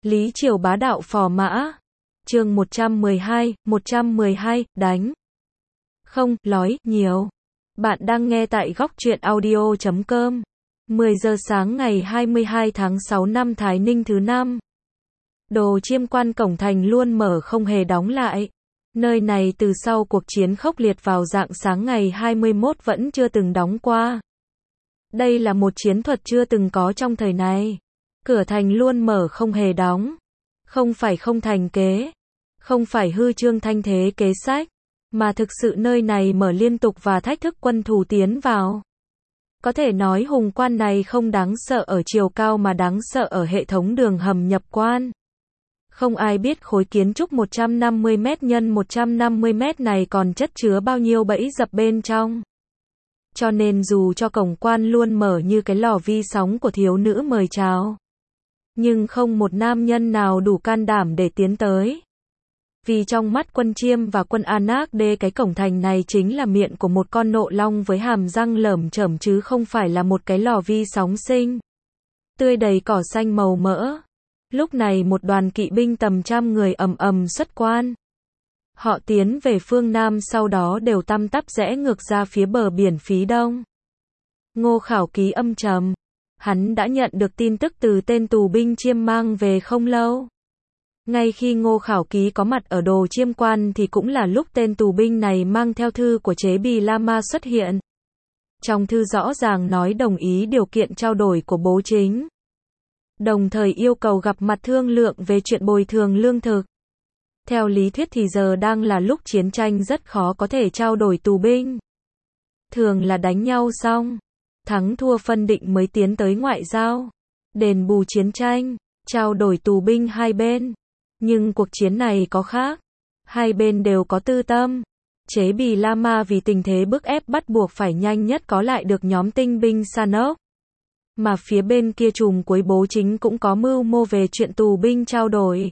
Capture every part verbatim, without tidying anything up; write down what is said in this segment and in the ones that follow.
Lý Triều bá đạo phò mã. Chương một trăm mười hai, một trăm mười hai, đánh. Không, lói, nhiều. Bạn đang nghe tại góc truyện audio chấm com. mười giờ sáng ngày hai mươi hai tháng sáu năm Thái Ninh thứ năm. Đồ Chiêm Quan cổng thành luôn mở không hề đóng lại. Nơi này từ sau cuộc chiến khốc liệt vào rạng sáng ngày hai mươi mốt vẫn chưa từng đóng qua. Đây là một chiến thuật chưa từng có trong thời này. Cửa thành luôn mở không hề đóng. Không phải không thành kế. Không phải hư trương thanh thế kế sách. Mà thực sự nơi này mở liên tục và thách thức quân thù tiến vào. Có thể nói hùng quan này không đáng sợ ở chiều cao mà đáng sợ ở hệ thống đường hầm nhập quan. Không ai biết khối kiến trúc một trăm năm mươi mét nhân một trăm năm mươi mét này còn chất chứa bao nhiêu bẫy dập bên trong. Cho nên dù cho cổng quan luôn mở như cái lò vi sóng của thiếu nữ mời chào, nhưng không một nam nhân nào đủ can đảm để tiến tới. Vì trong mắt quân Chiêm và quân Anak Đê cái cổng thành này chính là miệng của một con nộ long với hàm răng lởm chởm chứ không phải là một cái lò vi sóng xinh tươi đầy cỏ xanh màu mỡ. Lúc này một đoàn kỵ binh tầm trăm người ầm ầm xuất quan. Họ tiến về phương Nam sau đó đều tăm tắp rẽ ngược ra phía bờ biển phía Đông. Ngô Khảo Ký âm trầm. Hắn đã nhận được tin tức từ tên tù binh Chiêm mang về không lâu. Ngay khi Ngô Khảo Ký có mặt ở Đồ Chiêm Quan thì cũng là lúc tên tù binh này mang theo thư của Chế Bì La Ma xuất hiện. Trong thư rõ ràng nói đồng ý điều kiện trao đổi của Bố Chính. Đồng thời yêu cầu gặp mặt thương lượng về chuyện bồi thường lương thực. Theo lý thuyết thì giờ đang là lúc chiến tranh rất khó có thể trao đổi tù binh. Thường là đánh nhau xong, thắng thua phân định mới tiến tới ngoại giao, đền bù chiến tranh, trao đổi tù binh hai bên. Nhưng cuộc chiến này có khác. Hai bên đều có tư tâm. Chế Bì La Ma vì tình thế bức ép bắt buộc phải nhanh nhất có lại được nhóm tinh binh Sanok. Mà phía bên kia trùm cuối Bố Chính cũng có mưu mô về chuyện tù binh trao đổi.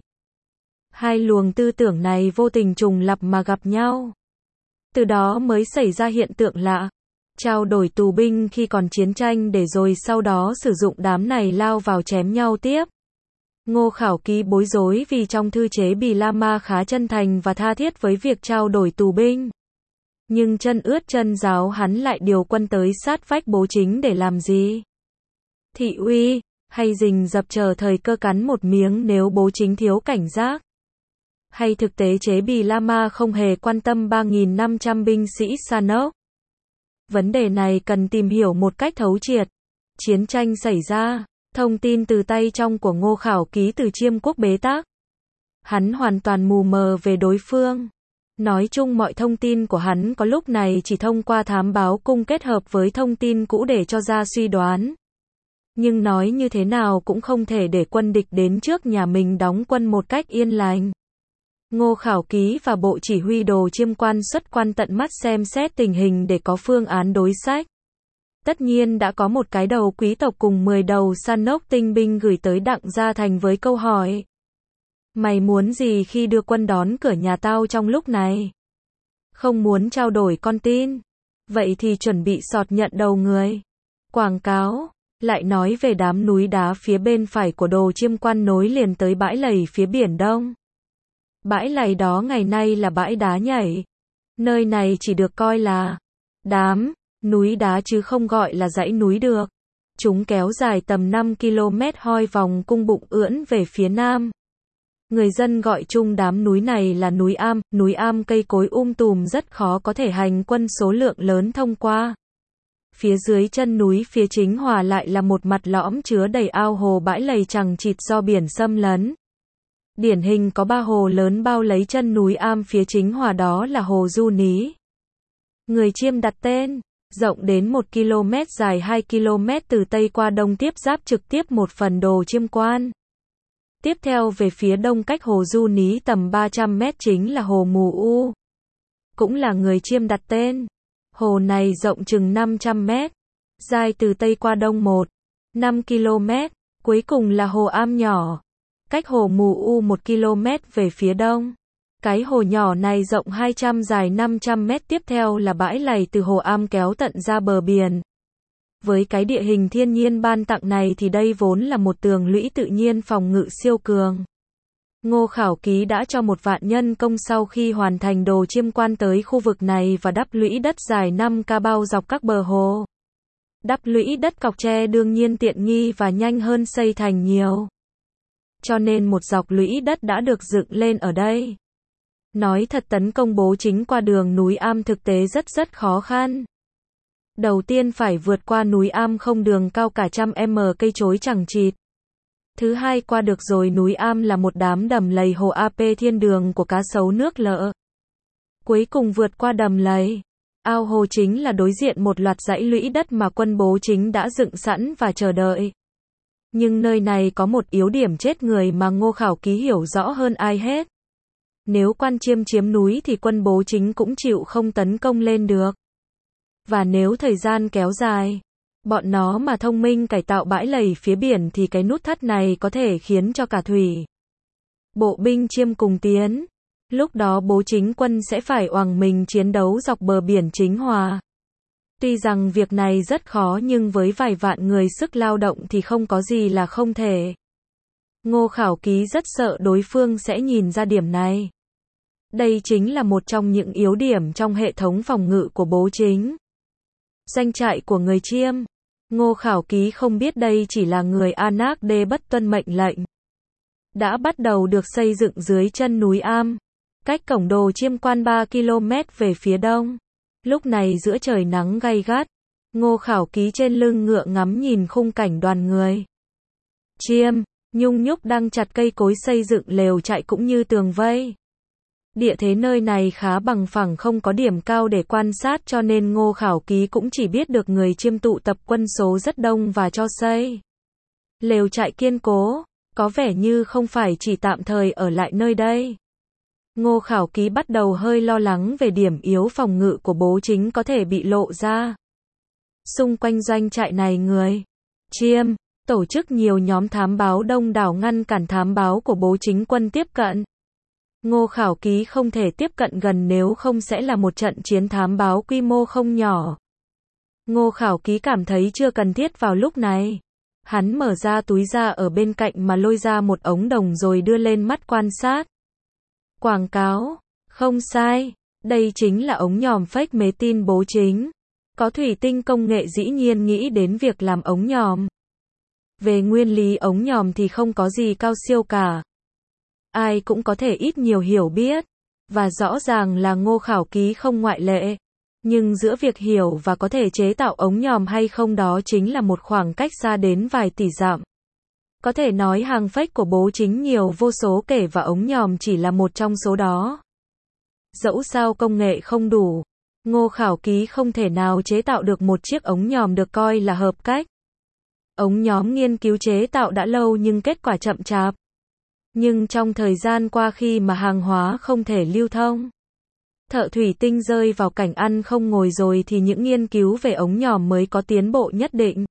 Hai luồng tư tưởng này vô tình trùng lặp mà gặp nhau. Từ đó mới xảy ra hiện tượng lạ. Trao đổi tù binh khi còn chiến tranh để rồi sau đó sử dụng đám này lao vào chém nhau tiếp. Ngô Khảo Ký bối rối vì trong thư Chế Bì La Ma khá chân thành và tha thiết với việc trao đổi tù binh. Nhưng chân ướt chân ráo hắn lại điều quân tới sát vách Bố Chính để làm gì? Thị uy, hay rình rập chờ thời cơ cắn một miếng nếu Bố Chính thiếu cảnh giác? Hay thực tế Chế Bì La Ma không hề quan tâm ba nghìn năm trăm binh sĩ Sanok? Vấn đề này cần tìm hiểu một cách thấu triệt. Chiến tranh xảy ra. Thông tin từ tay trong của Ngô Khảo Ký từ Chiêm quốc bế tắc. Hắn hoàn toàn mù mờ về đối phương. Nói chung mọi thông tin của hắn có lúc này chỉ thông qua thám báo cung kết hợp với thông tin cũ để cho ra suy đoán. Nhưng nói như thế nào cũng không thể để quân địch đến trước nhà mình đóng quân một cách yên lành. Ngô Khảo Ký và Bộ Chỉ huy Đồ Chiêm Quan xuất quan tận mắt xem xét tình hình để có phương án đối sách. Tất nhiên đã có một cái đầu quý tộc cùng mười đầu Sanok tinh binh gửi tới Đặng Gia Thành với câu hỏi. Mày muốn gì khi đưa quân đón cửa nhà tao trong lúc này? Không muốn trao đổi con tin. Vậy thì chuẩn bị sọt nhận đầu người. Quảng cáo. Lại nói về đám núi đá phía bên phải của Đồ Chiêm Quan nối liền tới bãi lầy phía biển Đông. Bãi lầy đó ngày nay là bãi đá nhảy. Nơi này chỉ được coi là đám núi đá chứ không gọi là dãy núi được. Chúng kéo dài tầm năm ki lô mét hoi vòng cung bụng ưỡn về phía nam. Người dân gọi chung đám núi này là núi am, núi am cây cối um tùm rất khó có thể hành quân số lượng lớn thông qua. Phía dưới chân núi phía chính hòa lại là một mặt lõm chứa đầy ao hồ bãi lầy chằng chịt do biển xâm lấn. Điển hình có ba hồ lớn bao lấy chân núi am phía chính hòa đó là hồ Du Ní. Người Chiêm đặt tên. Rộng đến một ki lô mét dài hai ki lô mét từ Tây qua Đông tiếp giáp trực tiếp một phần Đồ Chiêm Quan. Tiếp theo về phía đông cách hồ Du Ní tầm ba trăm mét chính là hồ Mù U. Cũng là người Chiêm đặt tên. Hồ này rộng chừng năm trăm mét. Dài từ Tây qua Đông một, năm ki lô mét. Cuối cùng là hồ Am nhỏ. Cách hồ Mù U một ki lô mét về phía đông. Cái hồ nhỏ này rộng hai trăm dài năm trăm mét tiếp theo là bãi lầy từ hồ Am kéo tận ra bờ biển. Với cái địa hình thiên nhiên ban tặng này thì đây vốn là một tường lũy tự nhiên phòng ngự siêu cường. Ngô Khảo Ký đã cho một vạn nhân công sau khi hoàn thành đồ chiêm quan tới khu vực này và đắp lũy đất dài năm ca bao dọc các bờ hồ. Đắp lũy đất cọc tre đương nhiên tiện nghi và nhanh hơn xây thành nhiều. Cho nên một dọc lũy đất đã được dựng lên ở đây. Nói thật tấn công Bố Chính qua đường núi Am thực tế rất rất khó khăn. Đầu tiên phải vượt qua núi Am không đường cao cả trăm m cây chối chẳng chịt. Thứ hai qua được rồi núi Am là một đám đầm lầy hồ a pê thiên đường của cá sấu nước lợ. Cuối cùng vượt qua đầm lầy. Ao hồ chính là đối diện một loạt dãy lũy đất mà quân Bố Chính đã dựng sẵn và chờ đợi. Nhưng nơi này có một yếu điểm chết người mà Ngô Khảo Ký hiểu rõ hơn ai hết. Nếu Quan Chiêm chiếm núi thì quân Bố Chính cũng chịu không tấn công lên được. Và nếu thời gian kéo dài, bọn nó mà thông minh cải tạo bãi lầy phía biển thì cái nút thắt này có thể khiến cho cả thủy bộ binh Chiêm cùng tiến. Lúc đó Bố Chính quân sẽ phải oằng mình chiến đấu dọc bờ biển Chính Hòa. Tuy rằng việc này rất khó nhưng với vài vạn người sức lao động thì không có gì là không thể. Ngô Khảo Ký rất sợ đối phương sẽ nhìn ra điểm này. Đây chính là một trong những yếu điểm trong hệ thống phòng ngự của Bố Chính. Doanh trại của người Chiêm. Ngô Khảo Ký không biết đây chỉ là người Anak Đê bất tuân mệnh lệnh. Đã bắt đầu được xây dựng dưới chân núi Am, cách cổng đồ Chiêm quan ba ki lô mét về phía đông. Lúc này giữa trời nắng gay gắt, Ngô Khảo Ký trên lưng ngựa ngắm nhìn khung cảnh đoàn người Chiêm, nhung nhúc đang chặt cây cối xây dựng lều trại cũng như tường vây. Địa thế nơi này khá bằng phẳng không có điểm cao để quan sát cho nên Ngô Khảo Ký cũng chỉ biết được người Chiêm tụ tập quân số rất đông và cho xây lều trại kiên cố, có vẻ như không phải chỉ tạm thời ở lại nơi đây. Ngô Khảo Ký bắt đầu hơi lo lắng về điểm yếu phòng ngự của Bố Chính có thể bị lộ ra. Xung quanh doanh trại này người Chiêm tổ chức nhiều nhóm thám báo đông đảo ngăn cản thám báo của Bố Chính quân tiếp cận. Ngô Khảo Ký không thể tiếp cận gần nếu không sẽ là một trận chiến thám báo quy mô không nhỏ. Ngô Khảo Ký cảm thấy chưa cần thiết vào lúc này. Hắn mở ra túi da ở bên cạnh mà lôi ra một ống đồng rồi đưa lên mắt quan sát. Quảng cáo, không sai, đây chính là ống nhòm fake mế tin Bố Chính. Có thủy tinh công nghệ dĩ nhiên nghĩ đến việc làm ống nhòm. Về nguyên lý ống nhòm thì không có gì cao siêu cả. Ai cũng có thể ít nhiều hiểu biết, và rõ ràng là Ngô Khảo Ký không ngoại lệ. Nhưng giữa việc hiểu và có thể chế tạo ống nhòm hay không đó chính là một khoảng cách xa đến vài tỷ dặm. Có thể nói hàng fake của Bố Chính nhiều vô số kể và ống nhòm chỉ là một trong số đó. Dẫu sao công nghệ không đủ, Ngô Khảo Ký không thể nào chế tạo được một chiếc ống nhòm được coi là hợp cách. Ống nhóm nghiên cứu chế tạo đã lâu nhưng kết quả chậm chạp. Nhưng trong thời gian qua khi mà hàng hóa không thể lưu thông, thợ thủy tinh rơi vào cảnh ăn không ngồi rồi thì những nghiên cứu về ống nhòm mới có tiến bộ nhất định.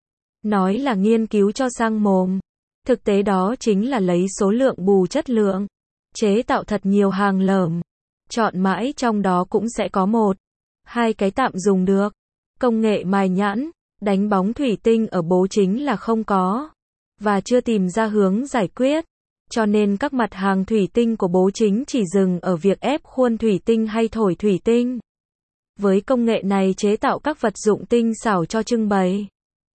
Nói là nghiên cứu cho sang mồm, thực tế đó chính là lấy số lượng bù chất lượng, chế tạo thật nhiều hàng lởm, chọn mãi trong đó cũng sẽ có một, hai cái tạm dùng được. Công nghệ mài nhẵn, đánh bóng thủy tinh ở Bố Chính là không có, và chưa tìm ra hướng giải quyết. Cho nên các mặt hàng thủy tinh của Bố Chính chỉ dừng ở việc ép khuôn thủy tinh hay thổi thủy tinh. Với công nghệ này chế tạo các vật dụng tinh xảo cho trưng bày.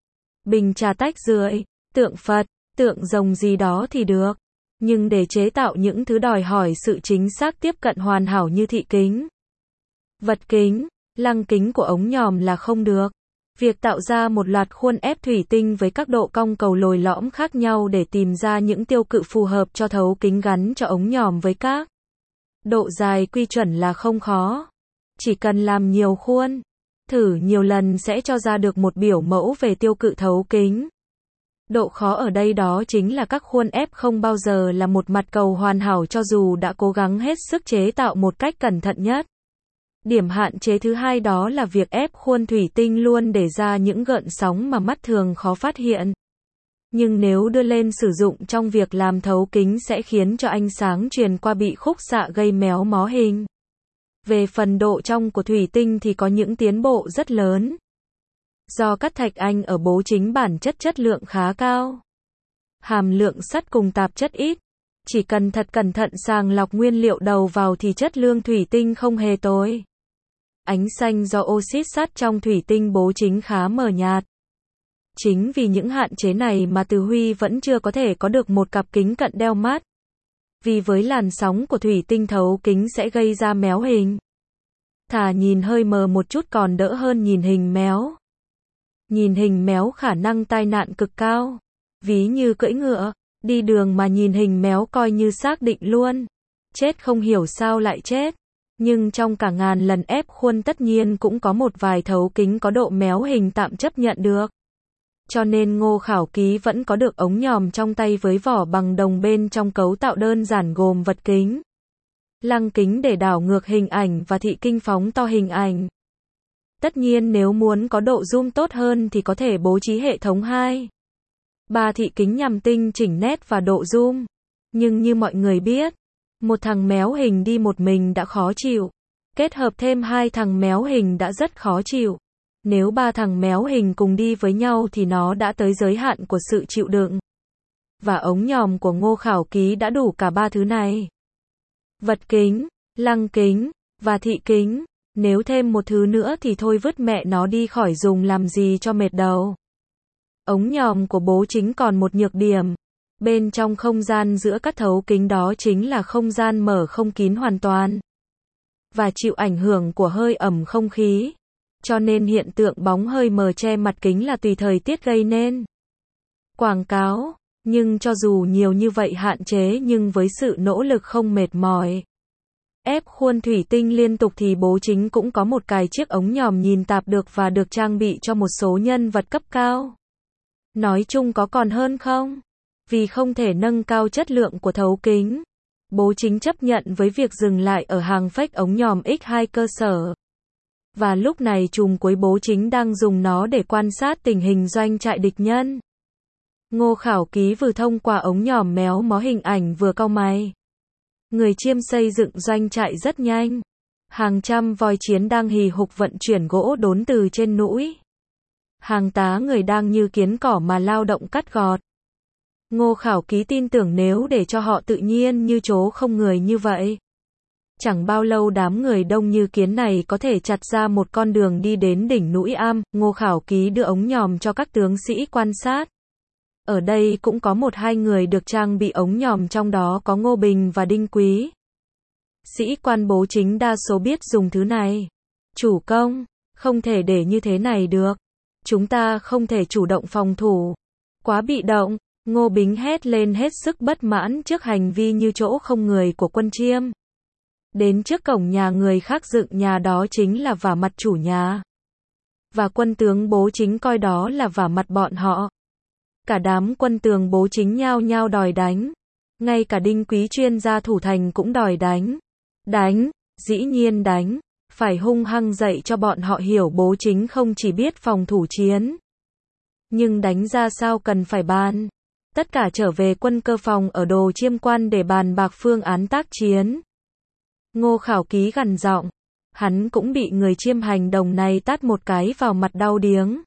Bình trà tách rưỡi, tượng Phật, tượng rồng gì đó thì được. Nhưng để chế tạo những thứ đòi hỏi sự chính xác tiếp cận hoàn hảo như thị kính, vật kính, lăng kính của ống nhòm là không được. Việc tạo ra một loạt khuôn ép thủy tinh với các độ cong cầu lồi lõm khác nhau để tìm ra những tiêu cự phù hợp cho thấu kính gắn cho ống nhòm với các độ dài quy chuẩn là không khó. Chỉ cần làm nhiều khuôn, thử nhiều lần sẽ cho ra được một biểu mẫu về tiêu cự thấu kính. Độ khó ở đây đó chính là các khuôn ép không bao giờ là một mặt cầu hoàn hảo cho dù đã cố gắng hết sức chế tạo một cách cẩn thận nhất. Điểm hạn chế thứ hai đó là việc ép khuôn thủy tinh luôn để ra những gợn sóng mà mắt thường khó phát hiện. Nhưng nếu đưa lên sử dụng trong việc làm thấu kính sẽ khiến cho ánh sáng truyền qua bị khúc xạ gây méo mó hình. Về phần độ trong của thủy tinh thì có những tiến bộ rất lớn. Do cắt thạch anh ở bố chính bản chất chất lượng khá cao. Hàm lượng sắt cùng tạp chất ít. Chỉ cần thật cẩn thận sàng lọc nguyên liệu đầu vào thì chất lượng thủy tinh không hề tồi. Ánh xanh do oxit sắt trong thủy tinh bố chính khá mờ nhạt. Chính vì những hạn chế này mà Từ Huy vẫn chưa có thể có được một cặp kính cận đeo mát. Vì với làn sóng của thủy tinh thấu kính sẽ gây ra méo hình. Thà nhìn hơi mờ một chút còn đỡ hơn nhìn hình méo. Nhìn hình méo khả năng tai nạn cực cao. Ví như cưỡi ngựa, đi đường mà nhìn hình méo coi như xác định luôn. Chết không hiểu sao lại chết. Nhưng trong cả ngàn lần ép khuôn tất nhiên cũng có một vài thấu kính có độ méo hình tạm chấp nhận được. Cho nên Ngô Khảo Ký vẫn có được ống nhòm trong tay với vỏ bằng đồng bên trong cấu tạo đơn giản gồm vật kính, lăng kính để đảo ngược hình ảnh và thị kinh phóng to hình ảnh. Tất nhiên nếu muốn có độ zoom tốt hơn thì có thể bố trí hệ thống hai, ba thị kính nhằm tinh chỉnh nét và độ zoom. Nhưng như mọi người biết, một thằng méo hình đi một mình đã khó chịu. Kết hợp thêm hai thằng méo hình đã rất khó chịu. Nếu ba thằng méo hình cùng đi với nhau thì nó đã tới giới hạn của sự chịu đựng. Và ống nhòm của Ngô Khảo Ký đã đủ cả ba thứ này. Vật kính, lăng kính, và thị kính. Nếu thêm một thứ nữa thì thôi vứt mẹ nó đi khỏi dùng làm gì cho mệt đầu. Ống nhòm của bố chính còn một nhược điểm. Bên trong không gian giữa các thấu kính đó chính là không gian mở không kín hoàn toàn. Và chịu ảnh hưởng của hơi ẩm không khí. Cho nên hiện tượng bóng hơi mờ che mặt kính là tùy thời tiết gây nên. Quảng cáo, nhưng cho dù nhiều như vậy hạn chế nhưng với sự nỗ lực không mệt mỏi, ép khuôn thủy tinh liên tục thì bố chính cũng có một cài chiếc ống nhòm nhìn tạp được và được trang bị cho một số nhân vật cấp cao. Nói chung có còn hơn không? Vì không thể nâng cao chất lượng của thấu kính, bố chính chấp nhận với việc dừng lại ở hàng phách ống nhòm ích hai cơ sở. Và lúc này chùm cuối bố chính đang dùng nó để quan sát tình hình doanh trại địch nhân. Ngô Khảo Ký vừa thông qua ống nhòm méo mó hình ảnh vừa cau mày. Người Chiêm xây dựng doanh trại rất nhanh. Hàng trăm voi chiến đang hì hục vận chuyển gỗ đốn từ trên núi. Hàng tá người đang như kiến cỏ mà lao động cắt gọt. Ngô Khảo Ký tin tưởng nếu để cho họ tự nhiên như chố không người như vậy, chẳng bao lâu đám người đông như kiến này có thể chặt ra một con đường đi đến đỉnh núi Am. Ngô Khảo Ký đưa ống nhòm cho các tướng sĩ quan sát. Ở đây cũng có một hai người được trang bị ống nhòm, trong đó có Ngô Bình và Đinh Quý. Sĩ quan bố chính đa số biết dùng thứ này. Chủ công, không thể để như thế này được. Chúng ta không thể chủ động phòng thủ. Quá bị động. Ngô Bính hét lên hết sức bất mãn trước hành vi như chỗ không người của quân Chiêm. Đến trước cổng nhà người khác dựng nhà đó chính là vả mặt chủ nhà. Và quân tướng bố chính coi đó là vả mặt bọn họ. Cả đám quân tường bố chính nhao nhao đòi đánh. Ngay cả Đinh Quý chuyên gia thủ thành cũng đòi đánh. Đánh, dĩ nhiên đánh. Phải hung hăng dạy cho bọn họ hiểu bố chính không chỉ biết phòng thủ chiến. Nhưng đánh ra sao cần phải bàn. Tất cả trở về quân cơ phòng ở Đồ Chiêm Quan để bàn bạc phương án tác chiến. Ngô Khảo Ký gằn giọng. Hắn cũng bị người Chiêm hành đồng này tát một cái vào mặt đau điếng.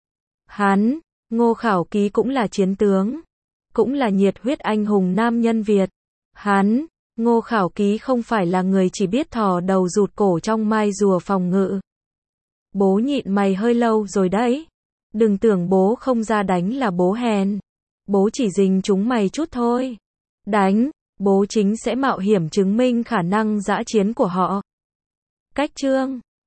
Hắn, Ngô Khảo Ký cũng là chiến tướng. Cũng là nhiệt huyết anh hùng nam nhân Việt. Hắn, Ngô Khảo Ký không phải là người chỉ biết thò đầu rụt cổ trong mai rùa phòng ngự. Bố nhịn mày hơi lâu rồi đấy. Đừng tưởng bố không ra đánh là bố hèn. Bố chỉ dình chúng mày chút thôi. Đánh, bố chính sẽ mạo hiểm chứng minh khả năng dã chiến của họ. Cách chương